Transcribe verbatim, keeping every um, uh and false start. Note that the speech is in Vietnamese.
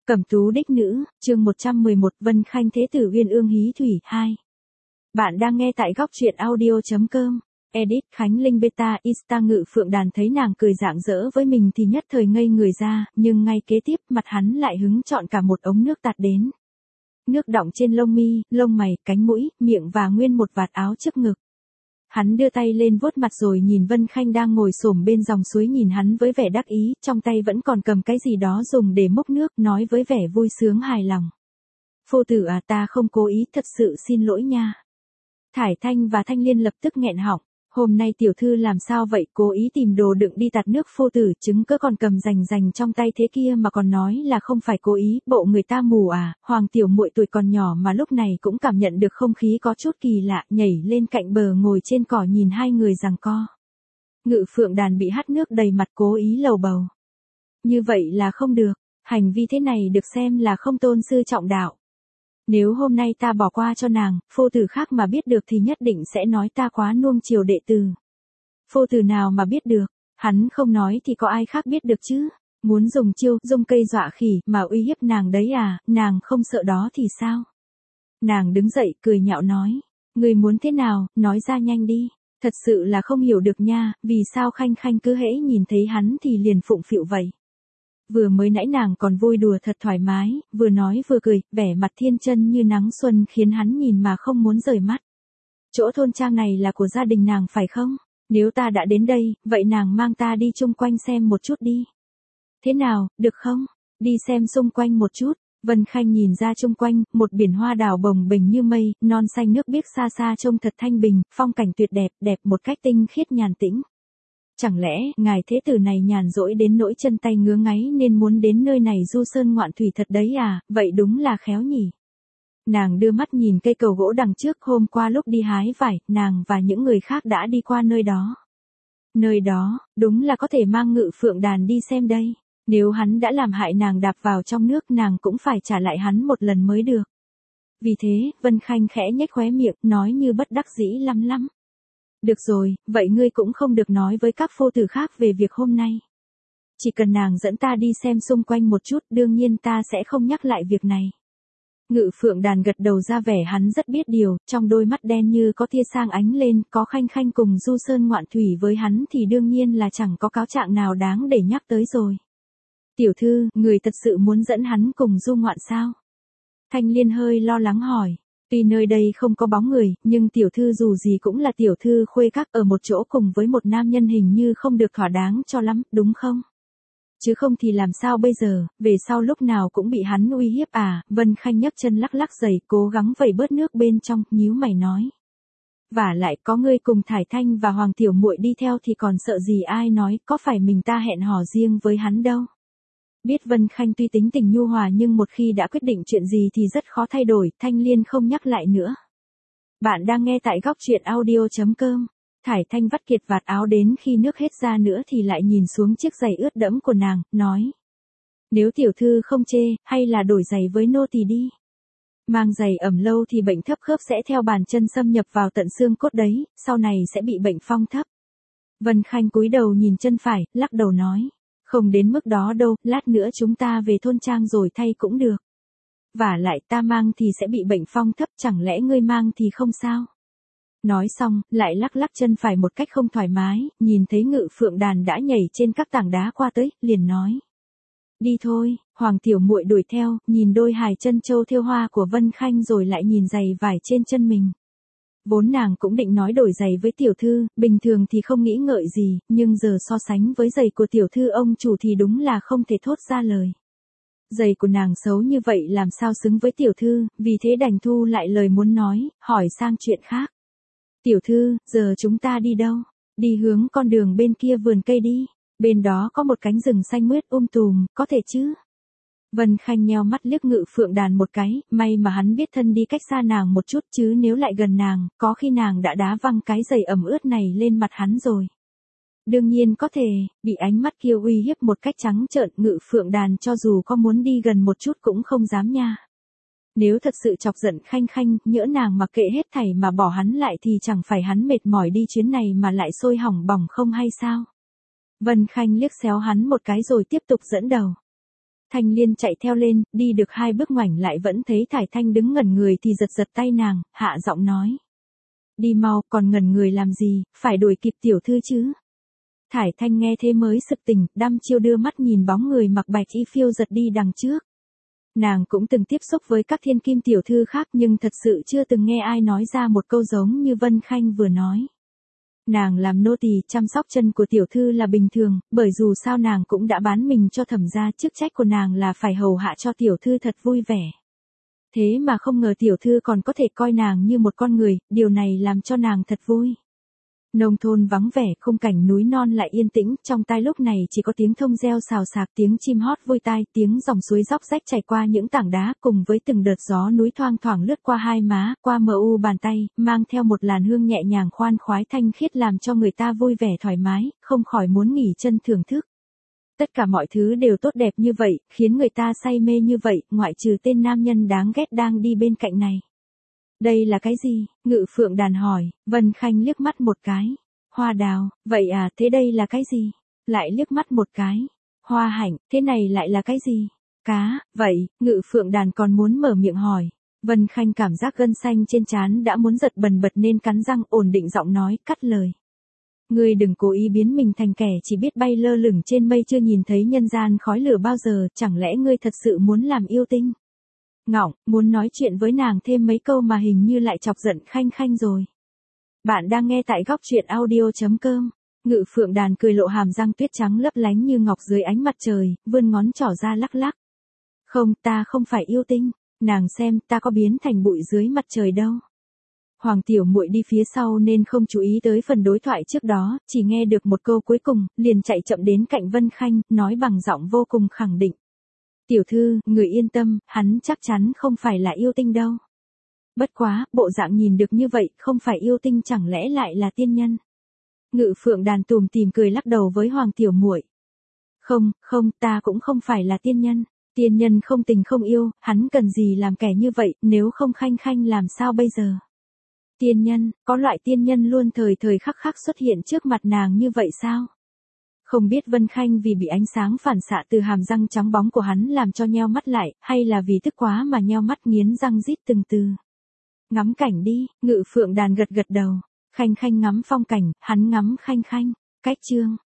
Cẩm tú đích nữ, chương một trăm mười một, Vân Khanh Thế tử Uyên Ương hí thủy hai. Bạn đang nghe tại góc truyện audio.com. Edit Khánh Linh Beta Insta Ngự Phượng Đàn thấy nàng cười rạng rỡ với mình thì nhất thời ngây người ra, nhưng ngay kế tiếp mặt hắn lại hứng chọn cả một ống nước tạt đến. Nước đọng trên lông mi, lông mày, cánh mũi, miệng và nguyên một vạt áo trước ngực. Hắn đưa tay lên vuốt mặt rồi nhìn Vân Khanh đang ngồi xổm bên dòng suối nhìn hắn với vẻ đắc ý, trong tay vẫn còn cầm cái gì đó dùng để múc nước, nói với vẻ vui sướng hài lòng. Phu tử à, ta không cố ý, thật sự xin lỗi nha. Thải Thanh và Thanh Liên lập tức nghẹn họng, hôm nay tiểu thư làm sao vậy, cố ý tìm đồ đựng đi tạt nước phu tử, chứng cớ còn cầm rành rành trong tay thế kia mà còn nói là không phải cố ý, bộ người ta mù à. Hoàng tiểu muội tuổi còn nhỏ mà lúc này cũng cảm nhận được không khí có chút kỳ lạ, nhảy lên cạnh bờ ngồi trên cỏ nhìn hai người giằng co. Ngự Phượng Đàn bị hắt nước đầy mặt cố ý lầu bầu. Như vậy là không được, hành vi thế này được xem là không tôn sư trọng đạo. Nếu hôm nay ta bỏ qua cho nàng, phu tử khác mà biết được thì nhất định sẽ nói ta quá nuông chiều đệ tử. Phu tử nào mà biết được, hắn không nói thì có ai khác biết được chứ. Muốn dùng chiêu, dùng cây dọa khỉ mà uy hiếp nàng đấy à, nàng không sợ đó thì sao? Nàng đứng dậy cười nhạo nói, người muốn thế nào, nói ra nhanh đi. Thật sự là không hiểu được nha, vì sao Khanh Khanh cứ hễ nhìn thấy hắn thì liền phụng phịu vậy. Vừa mới nãy nàng còn vui đùa thật thoải mái, vừa nói vừa cười, vẻ mặt thiên chân như nắng xuân khiến hắn nhìn mà không muốn rời mắt. Chỗ thôn trang này là của gia đình nàng phải không? Nếu ta đã đến đây, vậy nàng mang ta đi chung quanh xem một chút đi. Thế nào, được không? Đi xem xung quanh một chút. Vân Khanh nhìn ra chung quanh, một biển hoa đào bồng bềnh như mây, non xanh nước biếc xa xa trông thật thanh bình, phong cảnh tuyệt đẹp, đẹp một cách tinh khiết nhàn tĩnh. Chẳng lẽ, ngài thế tử này nhàn rỗi đến nỗi chân tay ngứa ngáy nên muốn đến nơi này du sơn ngoạn thủy thật đấy à, vậy đúng là khéo nhỉ. Nàng đưa mắt nhìn cây cầu gỗ đằng trước, hôm qua lúc đi hái vải, nàng và những người khác đã đi qua nơi đó. Nơi đó, đúng là có thể mang Ngự Phượng Đàn đi xem đây. Nếu hắn đã làm hại nàng đạp vào trong nước nàng cũng phải trả lại hắn một lần mới được. Vì thế, Vân Khanh khẽ nhếch khóe miệng, nói như bất đắc dĩ lắm lắm. Được rồi, vậy ngươi cũng không được nói với các phu tử khác về việc hôm nay. Chỉ cần nàng dẫn ta đi xem xung quanh một chút, đương nhiên ta sẽ không nhắc lại việc này. Ngự Phượng Đàn gật đầu ra vẻ hắn rất biết điều, trong đôi mắt đen như có tia sang ánh lên, có Khanh Khanh cùng du sơn ngoạn thủy với hắn thì đương nhiên là chẳng có cáo trạng nào đáng để nhắc tới rồi. Tiểu thư, người thật sự muốn dẫn hắn cùng du ngoạn sao? Thanh Liên hơi lo lắng hỏi. Tuy nơi đây không có bóng người, nhưng tiểu thư dù gì cũng là tiểu thư khuê các, ở một chỗ cùng với một nam nhân hình như không được thỏa đáng cho lắm, đúng không? Chứ không thì làm sao bây giờ, về sau lúc nào cũng bị hắn uy hiếp à. Vân Khanh nhấc chân lắc lắc giày, cố gắng vẩy bớt nước bên trong, nhíu mày nói. Vả lại có ngươi cùng Thải Thanh và Hoàng tiểu muội đi theo thì còn sợ gì ai nói, có phải mình ta hẹn hò riêng với hắn đâu. Biết Vân Khanh tuy tính tình nhu hòa nhưng một khi đã quyết định chuyện gì thì rất khó thay đổi, Thanh Liên không nhắc lại nữa. Bạn đang nghe tại góc truyện audio.com. Thải Thanh vắt kiệt vạt áo đến khi nước hết ra nữa thì lại nhìn xuống chiếc giày ướt đẫm của nàng, nói. Nếu tiểu thư không chê, hay là đổi giày với nô tỳ đi. Mang giày ẩm lâu thì bệnh thấp khớp sẽ theo bàn chân xâm nhập vào tận xương cốt đấy, sau này sẽ bị bệnh phong thấp. Vân Khanh cúi đầu nhìn chân phải, lắc đầu nói. Không đến mức đó đâu, lát nữa chúng ta về thôn trang rồi thay cũng được. Vả lại ta mang thì sẽ bị bệnh phong thấp, chẳng lẽ ngươi mang thì không sao? Nói xong, lại lắc lắc chân phải một cách không thoải mái, nhìn thấy Ngự Phượng Đàn đã nhảy trên các tảng đá qua tới, liền nói. Đi thôi. Hoàng tiểu muội đuổi theo, nhìn đôi hài chân châu thêu hoa của Vân Khanh rồi lại nhìn giày vải trên chân mình. Vốn nàng cũng định nói đổi giày với tiểu thư, bình thường thì không nghĩ ngợi gì, nhưng giờ so sánh với giày của tiểu thư ông chủ thì đúng là không thể thốt ra lời. Giày của nàng xấu như vậy làm sao xứng với tiểu thư, vì thế đành thu lại lời muốn nói, hỏi sang chuyện khác. Tiểu thư, giờ chúng ta đi đâu? Đi hướng con đường bên kia vườn cây đi, bên đó có một cánh rừng xanh mướt um tùm, có thể chứ? Vân Khanh nheo mắt liếc Ngự Phượng Đàn một cái, may mà hắn biết thân đi cách xa nàng một chút chứ nếu lại gần nàng, có khi nàng đã đá văng cái giày ẩm ướt này lên mặt hắn rồi. Đương nhiên có thể, bị ánh mắt kia uy hiếp một cách trắng trợn, Ngự Phượng Đàn cho dù có muốn đi gần một chút cũng không dám nha. Nếu thật sự chọc giận Khanh Khanh, nhỡ nàng mặc kệ hết thảy mà bỏ hắn lại thì chẳng phải hắn mệt mỏi đi chuyến này mà lại sôi hỏng bỏng không hay sao? Vân Khanh liếc xéo hắn một cái rồi tiếp tục dẫn đầu. Thanh Liên chạy theo lên, đi được hai bước ngoảnh lại vẫn thấy Thải Thanh đứng ngẩn người thì giật giật tay nàng, hạ giọng nói. Đi mau, còn ngẩn người làm gì, phải đuổi kịp tiểu thư chứ. Thải Thanh nghe thế mới sực tỉnh, đăm chiêu đưa mắt nhìn bóng người mặc bạch y phiêu giật đi đằng trước. Nàng cũng từng tiếp xúc với các thiên kim tiểu thư khác nhưng thật sự chưa từng nghe ai nói ra một câu giống như Vân Khanh vừa nói. Nàng làm nô tỳ chăm sóc chân của tiểu thư là bình thường, bởi dù sao nàng cũng đã bán mình cho Thẩm gia, chức trách của nàng là phải hầu hạ cho tiểu thư thật vui vẻ. Thế mà không ngờ tiểu thư còn có thể coi nàng như một con người, điều này làm cho nàng thật vui. Nông thôn vắng vẻ, khung cảnh núi non lại yên tĩnh, trong tai lúc này chỉ có tiếng thông reo xào xạc, tiếng chim hót vui tai, tiếng dòng suối róc rách chảy qua những tảng đá, cùng với từng đợt gió núi thoang thoảng lướt qua hai má, qua mờ u bàn tay, mang theo một làn hương nhẹ nhàng khoan khoái thanh khiết làm cho người ta vui vẻ thoải mái, không khỏi muốn nghỉ chân thưởng thức. Tất cả mọi thứ đều tốt đẹp như vậy, khiến người ta say mê như vậy, ngoại trừ tên nam nhân đáng ghét đang đi bên cạnh này. Đây là cái gì? Ngự Phượng Đàn hỏi. Vân Khanh liếc mắt một cái. Hoa đào, vậy à, thế đây là cái gì? Lại liếc mắt một cái. Hoa hạnh, thế này lại là cái gì? Cá, vậy, Ngự Phượng Đàn còn muốn mở miệng hỏi. Vân Khanh cảm giác gân xanh trên trán đã muốn giật bần bật nên cắn răng ổn định giọng nói, cắt lời. Ngươi đừng cố ý biến mình thành kẻ chỉ biết bay lơ lửng trên mây chưa nhìn thấy nhân gian khói lửa bao giờ, chẳng lẽ ngươi thật sự muốn làm yêu tinh? Ngọng, muốn nói chuyện với nàng thêm mấy câu mà hình như lại chọc giận Khanh Khanh rồi. Bạn đang nghe tại góc truyện audio.com. Ngự Phượng Đàn cười lộ hàm răng tuyết trắng lấp lánh như ngọc dưới ánh mặt trời, vươn ngón trỏ ra lắc lắc. Không, ta không phải yêu tinh, nàng xem ta có biến thành bụi dưới mặt trời đâu. Hoàng tiểu muội đi phía sau nên không chú ý tới phần đối thoại trước đó, chỉ nghe được một câu cuối cùng, liền chạy chậm đến cạnh Vân Khanh, nói bằng giọng vô cùng khẳng định. Tiểu thư, người yên tâm, hắn chắc chắn không phải là yêu tinh đâu. Bất quá, bộ dạng nhìn được như vậy, không phải yêu tinh chẳng lẽ lại là tiên nhân. Ngự Phượng Đàn tùm tìm cười lắc đầu với Hoàng tiểu muội. Không, không, ta cũng không phải là tiên nhân. Tiên nhân không tình không yêu, hắn cần gì làm kẻ như vậy, nếu không Khanh Khanh làm sao bây giờ. Tiên nhân, có loại tiên nhân luôn thời thời khắc khắc xuất hiện trước mặt nàng như vậy sao? Không biết Vân Khanh vì bị ánh sáng phản xạ từ hàm răng trắng bóng của hắn làm cho nheo mắt lại, hay là vì tức quá mà nheo mắt nghiến răng rít từng từ. Ngắm cảnh đi, Ngự Phượng Đàn gật gật đầu. Khanh Khanh ngắm phong cảnh, hắn ngắm Khanh Khanh. Cách chương.